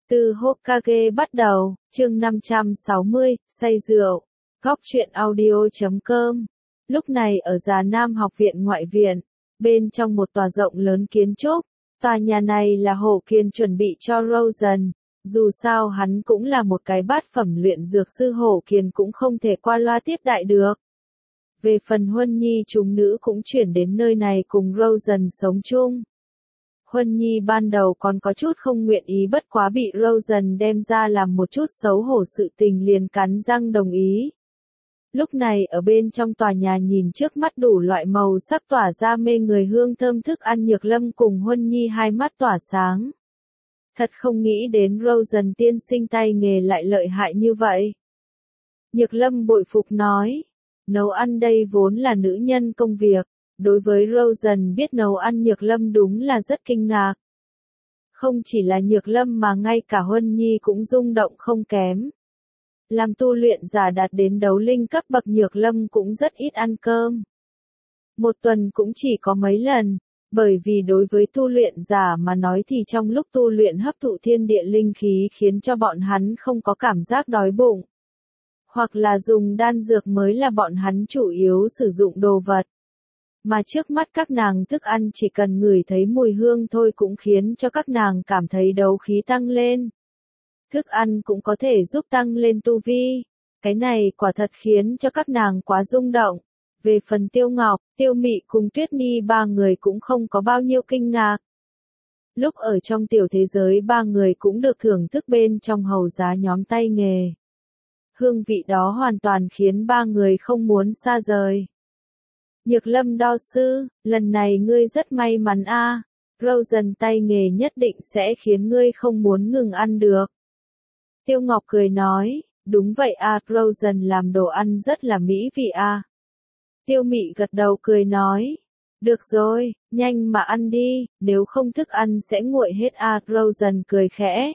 Từ Hokage bắt đầu, chương 560, say rượu. Góc truyện audio.com. Lúc này ở Già Nam học viện ngoại viện, bên trong một tòa rộng lớn kiến trúc, tòa nhà này là Hổ Kiên chuẩn bị cho Rosen. Dù sao hắn cũng là một cái bát phẩm luyện dược sư, Hổ Kiên cũng không thể qua loa tiếp đại được. Về phần Huân Nhi, chúng nữ cũng chuyển đến nơi này cùng Rosen sống chung. Huân Nhi ban đầu còn có chút không nguyện ý, bất quá bị Rosen đem ra làm một chút xấu hổ sự tình liền cắn răng đồng ý. Lúc này ở bên trong tòa nhà nhìn trước mắt đủ loại màu sắc tỏa ra mê người hương thơm thức ăn, Nhược Lâm cùng Huân Nhi hai mắt tỏa sáng. Thật không nghĩ đến Rosen tiên sinh tay nghề lại lợi hại như vậy. Nhược Lâm bội phục nói, nấu ăn đây vốn là nữ nhân công việc. Đối với Rosen biết nấu ăn, Nhược Lâm đúng là rất kinh ngạc. Không chỉ là Nhược Lâm mà ngay cả Huân Nhi cũng rung động không kém. Làm tu luyện giả đạt đến đấu linh cấp bậc, Nhược Lâm cũng rất ít ăn cơm. Một tuần cũng chỉ có mấy lần, bởi vì đối với tu luyện giả mà nói thì trong lúc tu luyện hấp thụ thiên địa linh khí khiến cho bọn hắn không có cảm giác đói bụng. Hoặc là dùng đan dược mới là bọn hắn chủ yếu sử dụng đồ vật. Mà trước mắt các nàng thức ăn chỉ cần ngửi thấy mùi hương thôi cũng khiến cho các nàng cảm thấy đấu khí tăng lên. Thức ăn cũng có thể giúp tăng lên tu vi. Cái này quả thật khiến cho các nàng quá rung động. Về phần Tiêu Ngọc, Tiêu Mị cùng Tuyết Ni ba người cũng không có bao nhiêu kinh ngạc. Lúc ở trong tiểu thế giới ba người cũng được thưởng thức bên trong hầu giá nhóm tay nghề. Hương vị đó hoàn toàn khiến ba người không muốn xa rời. Nhược Lâm đo sư, lần này ngươi rất may mắn a. Rosen tay nghề nhất định sẽ khiến ngươi không muốn ngừng ăn được. Tiêu Ngọc cười nói, đúng vậy a, Rosen làm đồ ăn rất là mỹ vị a. Tiêu Mị gật đầu cười nói, được rồi, nhanh mà ăn đi, nếu không thức ăn sẽ nguội hết a. Rosen cười khẽ.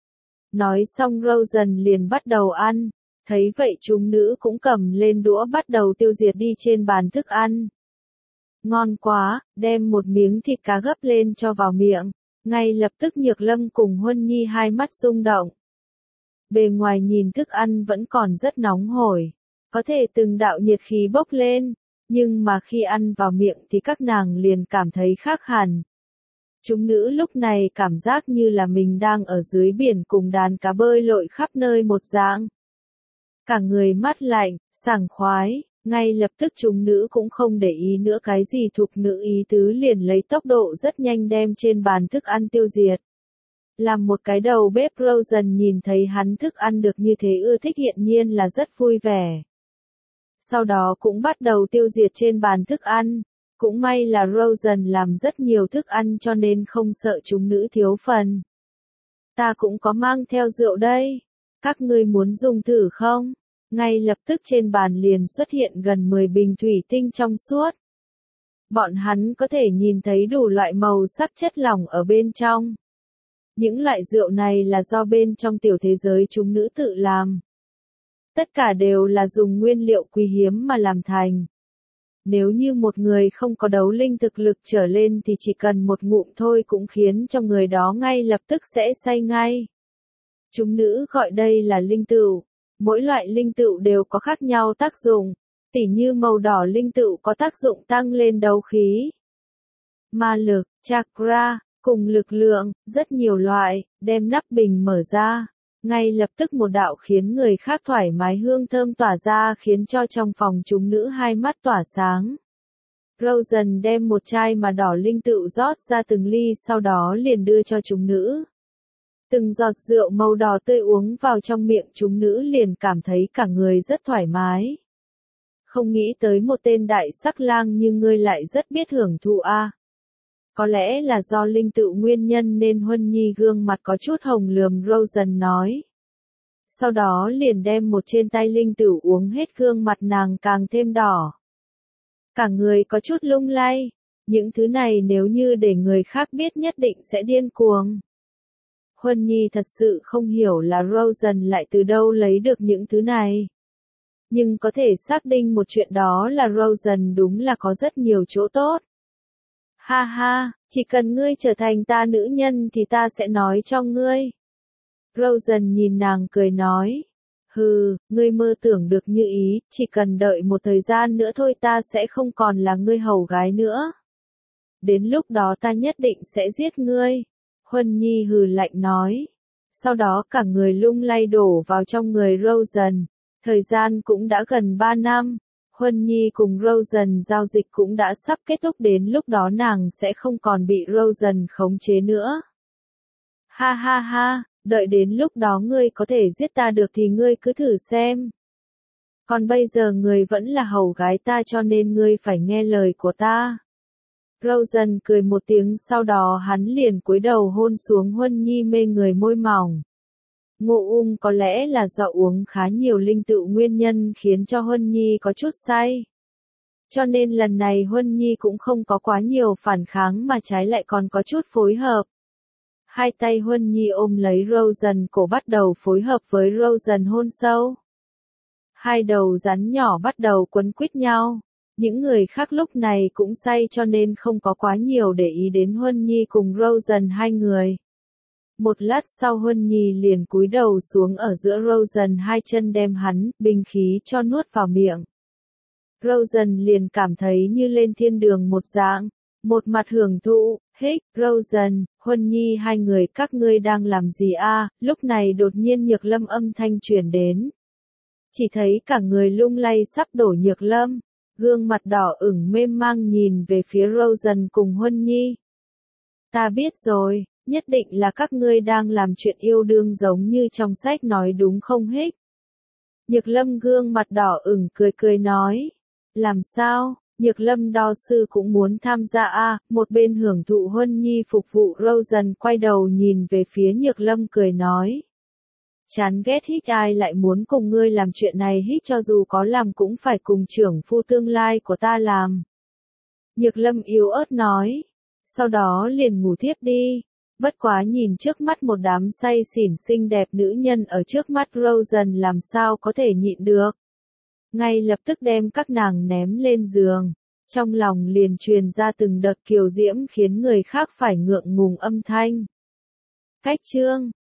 Nói xong Rosen liền bắt đầu ăn. Thấy vậy chúng nữ cũng cầm lên đũa bắt đầu tiêu diệt đi trên bàn thức ăn. Ngon quá, đem một miếng thịt cá gấp lên cho vào miệng. Ngay lập tức Nhược Lâm cùng Huân Nhi hai mắt rung động. Bề ngoài nhìn thức ăn vẫn còn rất nóng hổi. Có thể từng đạo nhiệt khí bốc lên. Nhưng mà khi ăn vào miệng thì các nàng liền cảm thấy khác hẳn. Chúng nữ lúc này cảm giác như là mình đang ở dưới biển cùng đàn cá bơi lội khắp nơi một dạng. Cả người mát lạnh, sảng khoái, ngay lập tức chúng nữ cũng không để ý nữa cái gì thục nữ ý tứ, liền lấy tốc độ rất nhanh đem trên bàn thức ăn tiêu diệt. Làm một cái đầu bếp, Rosen nhìn thấy hắn thức ăn được như thế ưa thích hiện nhiên là rất vui vẻ. Sau đó cũng bắt đầu tiêu diệt trên bàn thức ăn. Cũng may là Rosen làm rất nhiều thức ăn cho nên không sợ chúng nữ thiếu phần. Ta cũng có mang theo rượu đây. Các ngươi muốn dùng thử không? Ngay lập tức trên bàn liền xuất hiện gần 10 bình thủy tinh trong suốt. Bọn hắn có thể nhìn thấy đủ loại màu sắc chất lỏng ở bên trong. Những loại rượu này là do bên trong tiểu thế giới chúng nữ tự làm. Tất cả đều là dùng nguyên liệu quý hiếm mà làm thành. Nếu như một người không có đấu linh thực lực trở lên thì chỉ cần một ngụm thôi cũng khiến cho người đó ngay lập tức sẽ say ngay. Chúng nữ gọi đây là linh tựu. Mỗi loại linh tựu đều có khác nhau tác dụng. Tỉ như màu đỏ linh tựu có tác dụng tăng lên đấu khí, ma lực, chakra, cùng lực lượng, rất nhiều loại. Đem nắp bình mở ra. Ngay lập tức một đạo khiến người khác thoải mái hương thơm tỏa ra khiến cho trong phòng chúng nữ hai mắt tỏa sáng. Rosen đem một chai mà đỏ linh tựu rót ra từng ly, sau đó liền đưa cho chúng nữ. Từng giọt rượu màu đỏ tươi uống vào trong miệng chúng nữ liền cảm thấy cả người rất thoải mái. Không nghĩ tới một tên đại sắc lang như ngươi lại rất biết hưởng thụ a. Có lẽ là do linh tựu nguyên nhân nên Huân Nhi gương mặt có chút hồng lườm Rosen nói. Sau đó liền đem một trên tay linh tựu uống hết, gương mặt nàng càng thêm đỏ. Cả người có chút lung lay. Những thứ này nếu như để người khác biết nhất định sẽ điên cuồng. Huân Nhi thật sự không hiểu là Rosen lại từ đâu lấy được những thứ này. Nhưng có thể xác định một chuyện đó là Rosen đúng là có rất nhiều chỗ tốt. Ha ha, chỉ cần ngươi trở thành ta nữ nhân thì ta sẽ nói cho ngươi. Rosen nhìn nàng cười nói. Hừ, ngươi mơ tưởng được như ý, chỉ cần đợi một thời gian nữa thôi ta sẽ không còn là ngươi hầu gái nữa. Đến lúc đó ta nhất định sẽ giết ngươi. Huân Nhi hừ lạnh nói. Sau đó cả người lung lay đổ vào trong người Rosen. Thời gian cũng đã gần 3 năm. Huân Nhi cùng Rosen giao dịch cũng đã sắp kết thúc, đến lúc đó nàng sẽ không còn bị Rosen khống chế nữa. Ha ha ha, đợi đến lúc đó ngươi có thể giết ta được thì ngươi cứ thử xem. Còn bây giờ ngươi vẫn là hầu gái ta cho nên ngươi phải nghe lời của ta. Rosen cười một tiếng, sau đó hắn liền cúi đầu hôn xuống Huân Nhi mê người môi mỏng. Ngộ có lẽ là do uống khá nhiều linh tựu nguyên nhân khiến cho Huân Nhi có chút say. Cho nên lần này Huân Nhi cũng không có quá nhiều phản kháng mà trái lại còn có chút phối hợp. Hai tay Huân Nhi ôm lấy Rosen cổ bắt đầu phối hợp với Rosen hôn sâu. Hai đầu rắn nhỏ bắt đầu quấn quýt nhau. Những người khác lúc này cũng say cho nên không có quá nhiều để ý đến Huân Nhi cùng Rosen hai người. Một lát sau Huân Nhi liền cúi đầu xuống ở giữa Rosen, hai chân đem hắn, binh khí cho nuốt vào miệng. Rosen liền cảm thấy như lên thiên đường một dạng, một mặt hưởng thụ, hích, Rosen, Huân Nhi hai người các ngươi đang làm gì a? Lúc này đột nhiên Nhược Lâm âm thanh truyền đến. Chỉ thấy cả người lung lay sắp đổ Nhược Lâm, gương mặt đỏ ửng mê mang nhìn về phía Rosen cùng Huân Nhi. Ta biết rồi. Nhất định là các ngươi đang làm chuyện yêu đương giống như trong sách nói đúng không hích? Nhược Lâm gương mặt đỏ ửng cười cười nói. Làm sao? Nhược Lâm đo sư cũng muốn tham gia a. Một bên hưởng thụ Huân Nhi phục vụ Rosen quay đầu nhìn về phía Nhược Lâm cười nói. Chán ghét hích, ai lại muốn cùng ngươi làm chuyện này hích, cho dù có làm cũng phải cùng trưởng phu tương lai của ta làm. Nhược Lâm yếu ớt nói. Sau đó liền ngủ thiếp đi. Bất quá nhìn trước mắt một đám say xỉn xinh đẹp nữ nhân ở trước mắt Rosen làm sao có thể nhịn được. Ngay lập tức đem các nàng ném lên giường. Trong lòng liền truyền ra từng đợt kiều diễm khiến người khác phải ngượng ngùng âm thanh. Cách chương